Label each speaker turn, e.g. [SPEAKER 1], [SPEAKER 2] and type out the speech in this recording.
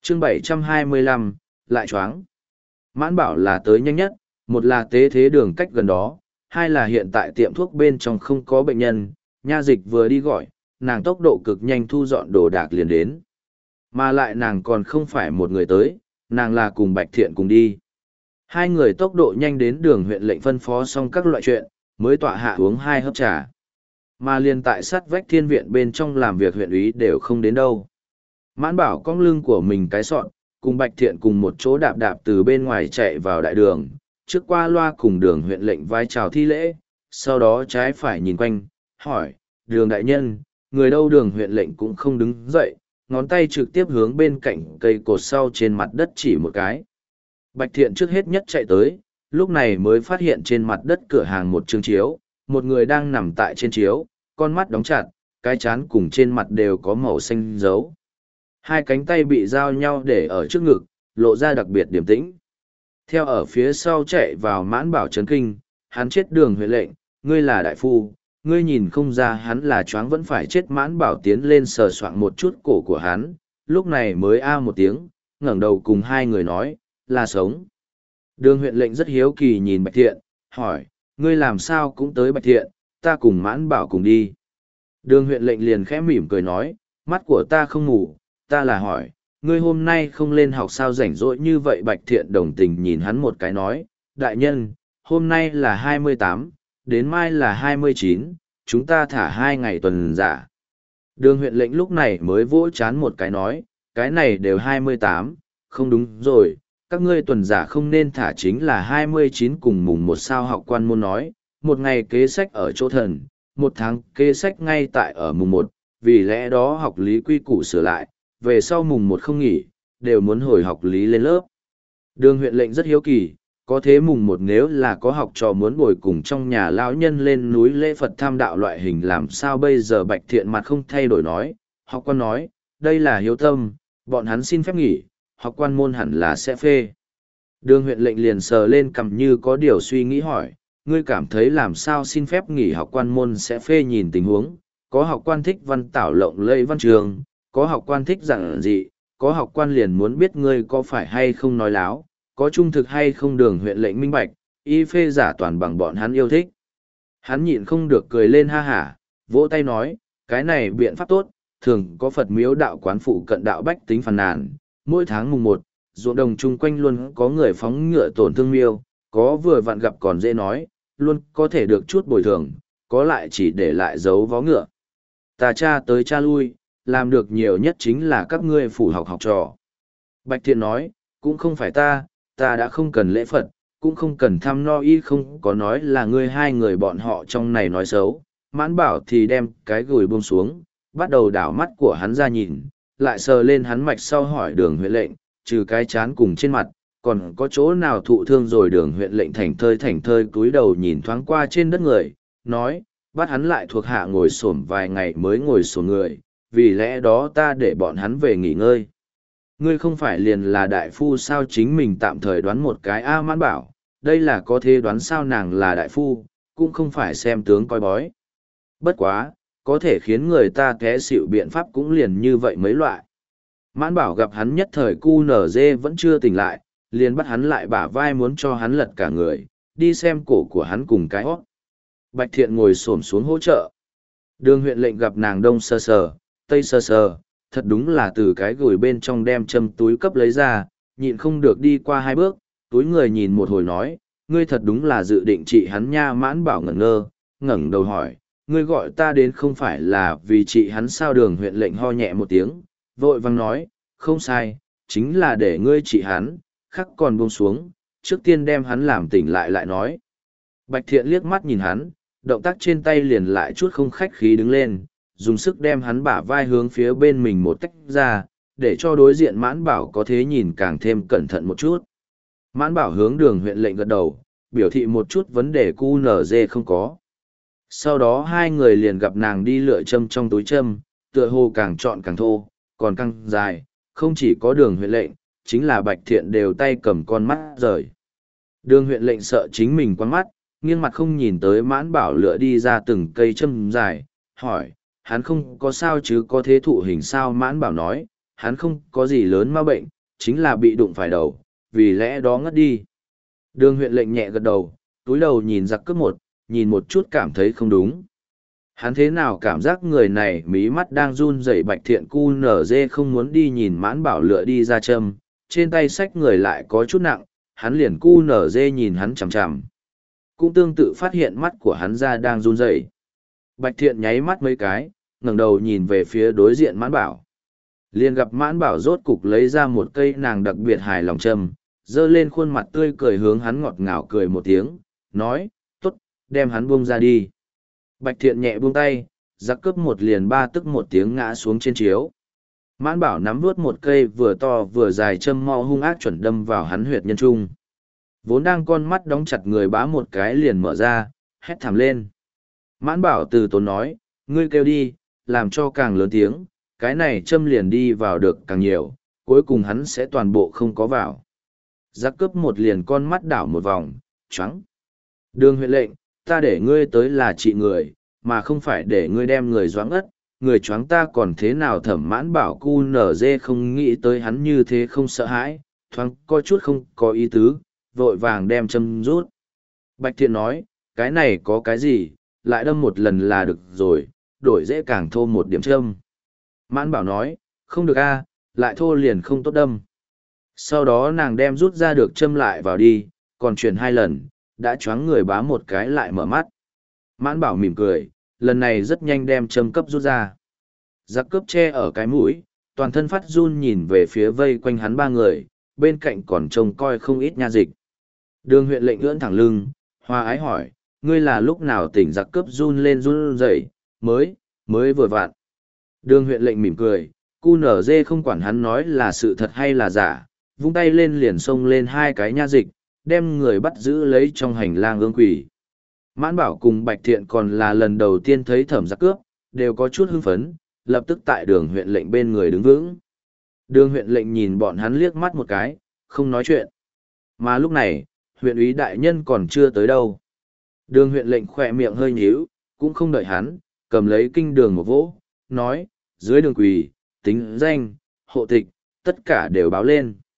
[SPEAKER 1] chương 725, lại choáng. Mãn bảo là tới nhanh nhất, một là tế thế đường cách gần đó, hai là hiện tại tiệm thuốc bên trong không có bệnh nhân, nha dịch vừa đi gọi, nàng tốc độ cực nhanh thu dọn đồ đạc liền đến. Mà lại nàng còn không phải một người tới, nàng là cùng Bạch Thiện cùng đi. Hai người tốc độ nhanh đến đường huyện lệnh phân phó xong các loại chuyện, mới tọa hạ uống 2 hớp trà. Mà liền tại sát vách thiên viện bên trong làm việc huyện úy đều không đến đâu. Mãn bảo cong lưng của mình cái sọn, cùng Bạch Thiện cùng một chỗ đạp đạp từ bên ngoài chạy vào đại đường, trước qua loa cùng đường huyện lệnh vai chào thi lễ, sau đó trái phải nhìn quanh, hỏi, đường đại nhân, người đâu? Đường huyện lệnh cũng không đứng dậy, ngón tay trực tiếp hướng bên cạnh cây cột sau trên mặt đất chỉ một cái. Bạch Thiện trước hết nhất chạy tới, lúc này mới phát hiện trên mặt đất cửa hàng một chương chiếu, một người đang nằm tại trên chiếu, con mắt đóng chặt, cái trán cùng trên mặt đều có màu xanh dấu. Hai cánh tay bị giao nhau để ở trước ngực, lộ ra đặc biệt điềm tĩnh. Theo ở phía sau chạy vào Mãn bảo chấn kinh, hắn chết. Đường huyện lệnh, ngươi là đại phu, ngươi nhìn không ra hắn là choáng vẫn phải chết. Mãn bảo tiến lên sờ soạng một chút cổ của hắn, lúc này mới a một tiếng, ngẩng đầu cùng hai người nói, là sống. Đường huyện lệnh rất hiếu kỳ nhìn Bạch Thiện, hỏi, ngươi làm sao cũng tới? Bạch Thiện, ta cùng Mãn bảo cùng đi. Đường huyện lệnh liền khẽ mỉm cười nói, mắt của ta không ngủ, ta là hỏi, ngươi hôm nay không lên học sao rảnh rỗi như vậy? Bạch Thiện đồng tình nhìn hắn một cái nói, đại nhân, hôm nay là 28, đến mai là 29, chúng ta thả 2 ngày tuần giả. Đường huyện lệnh lúc này mới vỗ chán một cái nói, cái này đều 28, không đúng rồi, các ngươi tuần giả không nên thả chính là 29 cùng mùng 1 sao? Học quan môn nói, một ngày kế sách ở chỗ thần, một tháng kế sách ngay tại ở mùng 1, vì lẽ đó học lý quy củ sửa lại, về sau mùng 1 không nghỉ, đều muốn hồi học lý lên lớp. Đường huyện lệnh rất hiếu kỳ, có thế mùng 1 nếu là có học trò muốn bồi cùng trong nhà lão nhân lên núi lễ Phật tham đạo loại hình làm sao bây giờ? Bạch Thiện mặt không thay đổi nói, học quan nói, đây là hiếu tâm, bọn hắn xin phép nghỉ, học quan môn hẳn là sẽ phê. Đường huyện lệnh liền sờ lên cằm như có điều suy nghĩ hỏi, ngươi cảm thấy làm sao xin phép nghỉ học quan môn sẽ phê? Nhìn tình huống, có học quan thích văn tảo lộng lẫy văn trường, có học quan thích giản dị, có học quan liền muốn biết ngươi có phải hay không nói láo, có trung thực hay không. Đường huyện lệnh minh bạch, y phê giả toàn bằng bọn hắn yêu thích. Hắn nhịn không được cười lên ha hả, vỗ tay nói, cái này biện pháp tốt, thường có Phật miếu đạo quán phụ cận đạo bách tính phàn nàn, mỗi tháng mùng 1, ruộng đồng chung quanh luôn có người phóng ngựa tổn thương miêu, có vừa vặn gặp còn dễ nói, luôn có thể được chút bồi thường, có lại chỉ để lại dấu vó ngựa. Ta cha tới cha lui, làm được nhiều nhất chính là các ngươi phủ học học trò. Bạch Thiện nói, cũng không phải ta đã không cần lễ Phật, cũng không cần thăm no y, không có nói là ngươi hai người bọn họ trong này nói xấu. Mãn bảo thì đem cái gùi buông xuống, bắt đầu đảo mắt của hắn ra nhìn, lại sờ lên hắn mạch sau hỏi đường huyện lệnh, trừ cái chán cùng trên mặt, còn có chỗ nào thụ thương rồi? Đường huyện lệnh thảnh thơi cúi đầu nhìn thoáng qua trên đất người, nói, bắt hắn lại thuộc hạ ngồi xổm vài ngày mới ngồi xổm người, vì lẽ đó ta để bọn hắn về nghỉ ngơi. Ngươi không phải liền là đại phu sao? Chính mình tạm thời đoán một cái. A Mãn bảo, đây là có thế đoán sao? Nàng là đại phu, cũng không phải xem tướng coi bói. Bất quá, có thể khiến người ta té xỉu biện pháp cũng liền như vậy mấy loại. Mãn bảo gặp hắn nhất thời cu nở dê vẫn chưa tỉnh lại, liền bắt hắn lại bả vai muốn cho hắn lật cả người, đi xem cổ của hắn cùng cái hót. Bạch Thiện ngồi xổm xuống hỗ trợ. Đường huyện lệnh gặp nàng đông sơ sờ, tây sơ sờ, thật đúng là từ cái gửi bên trong đem châm túi cấp lấy ra, nhịn không được đi qua 2 bước, túi người nhìn một hồi nói, ngươi thật đúng là dự định trị hắn nha. Mãn bảo ngẩn ngơ, ngẩng đầu hỏi, ngươi gọi ta đến không phải là vì trị hắn sao? Đường huyện lệnh ho nhẹ một tiếng, vội vang nói, không sai, chính là để ngươi trị hắn, khắc còn buông xuống, trước tiên đem hắn làm tỉnh lại nói. Bạch Thiện liếc mắt nhìn hắn, động tác trên tay liền lại chút không khách khí đứng lên, dùng sức đem hắn bả vai hướng phía bên mình một tách ra, để cho đối diện Mãn bảo có thế nhìn càng thêm cẩn thận một chút. Mãn bảo hướng đường huyện lệnh gật đầu, biểu thị một chút vấn đề QNZ không có. Sau đó hai người liền gặp nàng đi lựa châm trong túi châm, tựa hồ càng chọn càng thô, còn càng dài, không chỉ có đường huyện lệnh, chính là Bạch Thiện đều tay cầm con mắt rời. Đường huyện lệnh sợ chính mình quăng mắt, nghiêng mặt không nhìn tới Mãn bảo lựa đi ra từng cây châm dài, hỏi, hắn không có sao chứ? Có thế thụ hình sao? Mãn bảo nói, hắn không có gì lớn ma bệnh, chính là bị đụng phải đầu, vì lẽ đó ngất đi. Đường huyện lệnh nhẹ gật đầu, túi đầu nhìn giặc cướp một, nhìn một chút cảm thấy không đúng. Hắn thế nào cảm giác người này mí mắt đang run rẩy. Bạch Thiện cu nở dê không muốn đi nhìn Mãn Bảo lựa đi ra châm, trên tay xách người lại có chút nặng, hắn liền cu nở dê nhìn hắn chằm chằm. Cũng tương tự phát hiện mắt của hắn ra đang run rẩy. Bạch Thiện nháy mắt mấy cái, ngẩng đầu nhìn về phía đối diện Mãn Bảo. Liền gặp Mãn Bảo rốt cục lấy ra một cây nàng đặc biệt hài lòng châm, giơ lên khuôn mặt tươi cười hướng hắn ngọt ngào cười một tiếng, nói, tốt, đem hắn buông ra đi. Bạch Thiện nhẹ buông tay, giặc cướp một liền ba tức một tiếng ngã xuống trên chiếu. Mãn Bảo nắm vuốt một cây vừa to vừa dài châm mo hung ác chuẩn đâm vào hắn huyệt nhân trung. Vốn đang con mắt đóng chặt người bá một cái liền mở ra, hét thảm lên. Mãn Bảo từ tốn nói, ngươi kêu đi, làm cho càng lớn tiếng, cái này châm liền đi vào được càng nhiều, cuối cùng hắn sẽ toàn bộ không có vào. Giặc cướp một liền con mắt đảo một vòng, choáng. Đường huyện lệnh, ta để ngươi tới là trị người, mà không phải để ngươi đem người doãng ất, người choáng ta còn thế nào. Thẩm Mãn Bảo cu nở dê không nghĩ tới hắn như thế không sợ hãi, thoáng có chút không có ý tứ, vội vàng đem châm rút. Bạch Thiện nói, cái này có cái gì, lại đâm một lần là được rồi, đổi dễ càng thô một điểm châm. Mãn Bảo nói, không được a, lại thô liền không tốt đâm. Sau đó nàng đem rút ra được châm lại vào đi, còn chuyển 2 lần, đã choáng người bá một cái lại mở mắt. Mãn Bảo mỉm cười, lần này rất nhanh đem châm cấp rút ra. Giặc cướp che ở cái mũi, toàn thân phát run nhìn về phía vây quanh hắn 3 người, bên cạnh còn trông coi không ít nha dịch. Đường huyện lệnh ưỡn thẳng lưng, hoa ái hỏi, ngươi là lúc nào tỉnh? Giặc cướp run lên run rẩy, mới vừa vặn. Đường huyện lệnh mỉm cười, cu nở dê không quản hắn nói là sự thật hay là giả, vung tay lên liền xông lên 2 cái nha dịch, đem người bắt giữ lấy trong hành lang ương quỷ. Mãn Bảo cùng Bạch Thiện còn là lần đầu tiên thấy Thẩm giặc cướp, đều có chút hưng phấn, lập tức tại đường huyện lệnh bên người đứng vững. Đường huyện lệnh nhìn bọn hắn liếc mắt một cái, không nói chuyện. Mà lúc này, huyện úy đại nhân còn chưa tới đâu. Đường huyện lệnh khỏe miệng hơi nhíu, cũng không đợi hắn, cầm lấy kinh đường một vỗ, nói, dưới đường quỳ, tính danh, hộ tịch, tất cả đều báo lên.